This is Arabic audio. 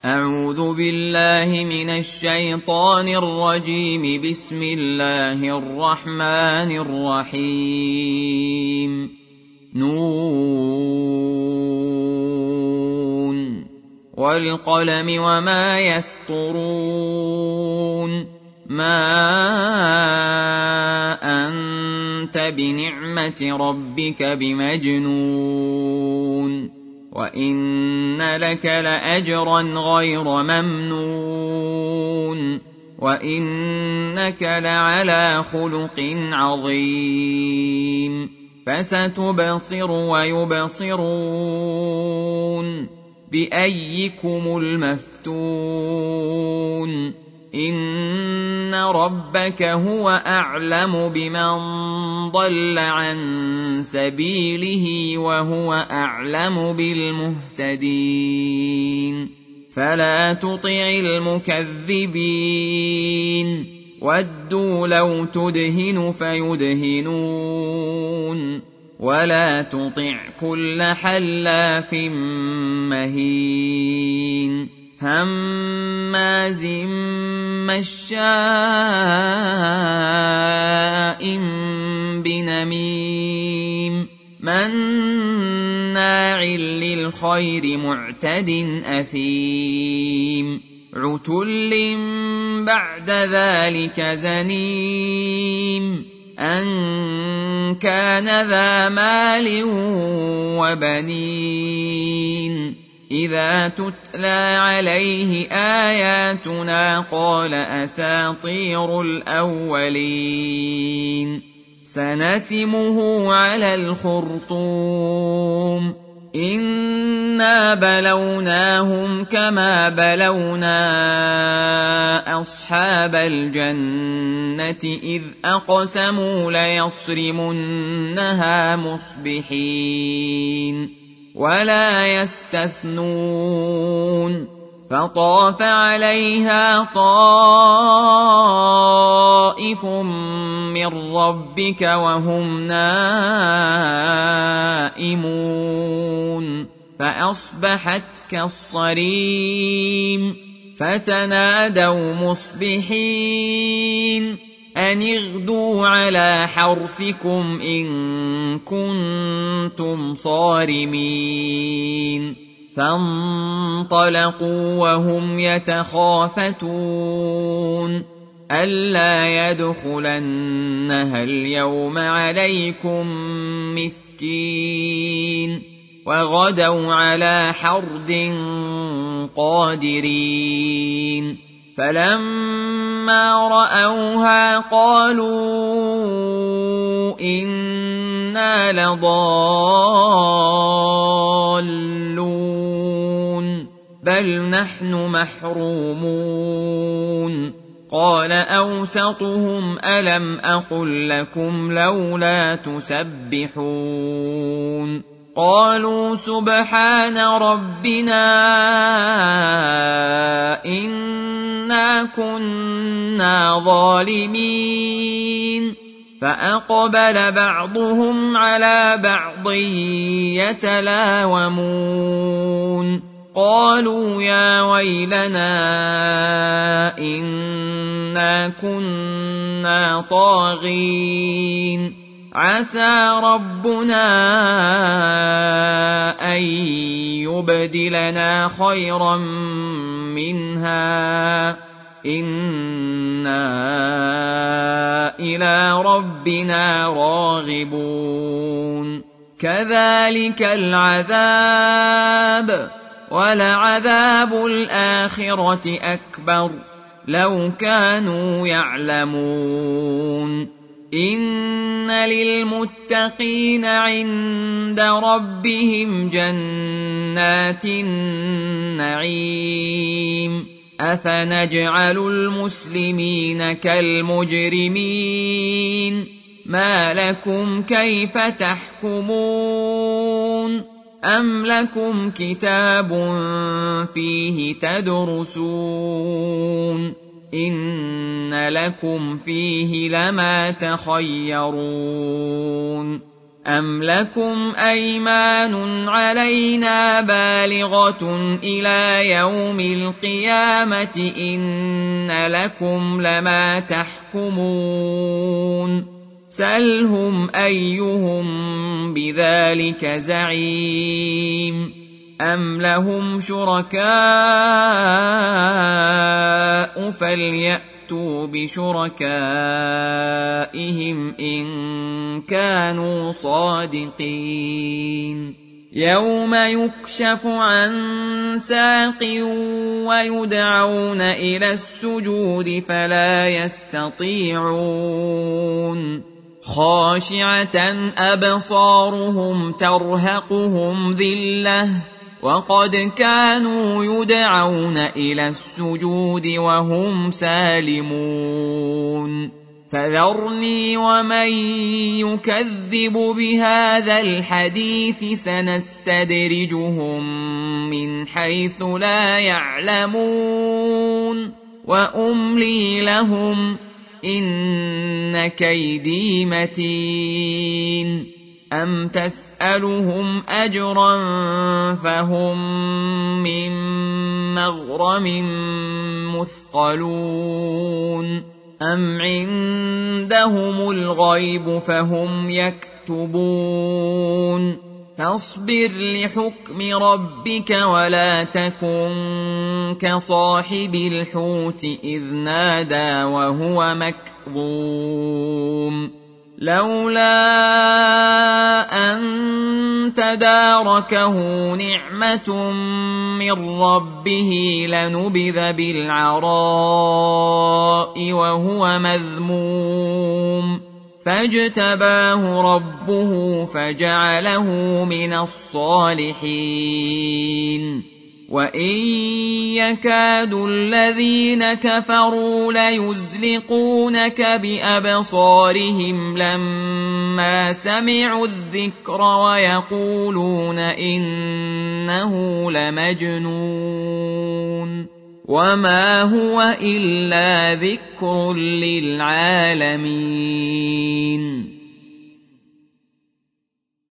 أعوذ بالله من الشيطان الرجيم. بسم الله الرحمن الرحيم. نون والقلم وما يسطرون. ما أنت بنعمة ربك بمجنون وإن لك لأجرا غير ممنون وإنك لعلى خلق عظيم. فستبصر ويبصرون بأيكم المفتون. إن ربك هو أعلم بمن ضل عن سبيله وهو أعلم بالمهتدين. فلا تطع المكذبين. ودوا لو تدهن فيدهنون. ولا تطع كل حلاف مهين هماز مشاء بنميم مناع للخير معتد أثيم عتل بعد ذلك زنيم أن كان ذا مال وبنين. إذا تتلى عليه آياتنا قال أساطير الأولين. سنسمه على الخرطوم. إنا بلوناهم كما بلونا أصحاب الجنة إذ أقسموا ليصرمنها مصبحين ولا يستثنون. فطاف عليها طائف من ربك وهم نائمون فأصبحت كالصريم. فتنادوا مصبحين أن اغدوا على حرثكم إن كنتم صارمين. فانطلقوا وهم يتخافتون ألا يدخلنها اليوم عليكم مسكين. وغدوا على حرد قادرين. فلما رأوها قالوا إنا لضالون بل نحن محرومون. قال أوسطهم ألم أقل لكم لولا تسبحون. قالوا سبحان ربنا إنا كنا ظالمين. فأقبل بعضهم على بعض يتلاومون. قالوا يا ويلنا إنا كنا طاغين. عسى ربنا أن يبدلنا خيرا منها إنا إلى ربنا راغبون. كذلك العذاب ولعذاب الآخرة أكبر لو كانوا يعلمون. إن للمتقين عند ربهم جنات النعيم. أفنجعل المسلمين كالمجرمين ما لكم كيف تحكمون. أم لكم كتاب فيه تدرسون إن لكم فيه لما تخيرون. أم لكم أيمان علينا بالغة إلى يوم القيامة إن لكم لما تحكمون سلهم أيهم بذلك زعيم أم لهم شركاء فليأتوا بشركائهم إن كانوا صادقين يوم يكشف عن ساق ويدعون إلى السجود فلا يستطيعون خاشعة أبصارهم ترهقهم ذلة وقد كانوا يدعون إلى السجود وهم سالمون فذرني ومن يكذب بهذا الحديث سنستدرجهم من حيث لا يعلمون وأملي لهم إن كيدي متين أم تسألهم أجرا فهم من مغرم مثقلون أم عندهم الغيب فهم يكتبون فاصبر لحكم ربك ولا تكن كصاحب الحوت إذ نادى وهو مكظوم لولا أن تداركه نعمة من ربه لنبذ بالعراء وهو مذموم فاجتباه ربه فجعله من الصالحين وإن يكاد الذين كفروا ليزلقونك بأبصارهم لما سمعوا الذكر ويقولون إنه لمجنون وما هو إلا ذكر للعالمين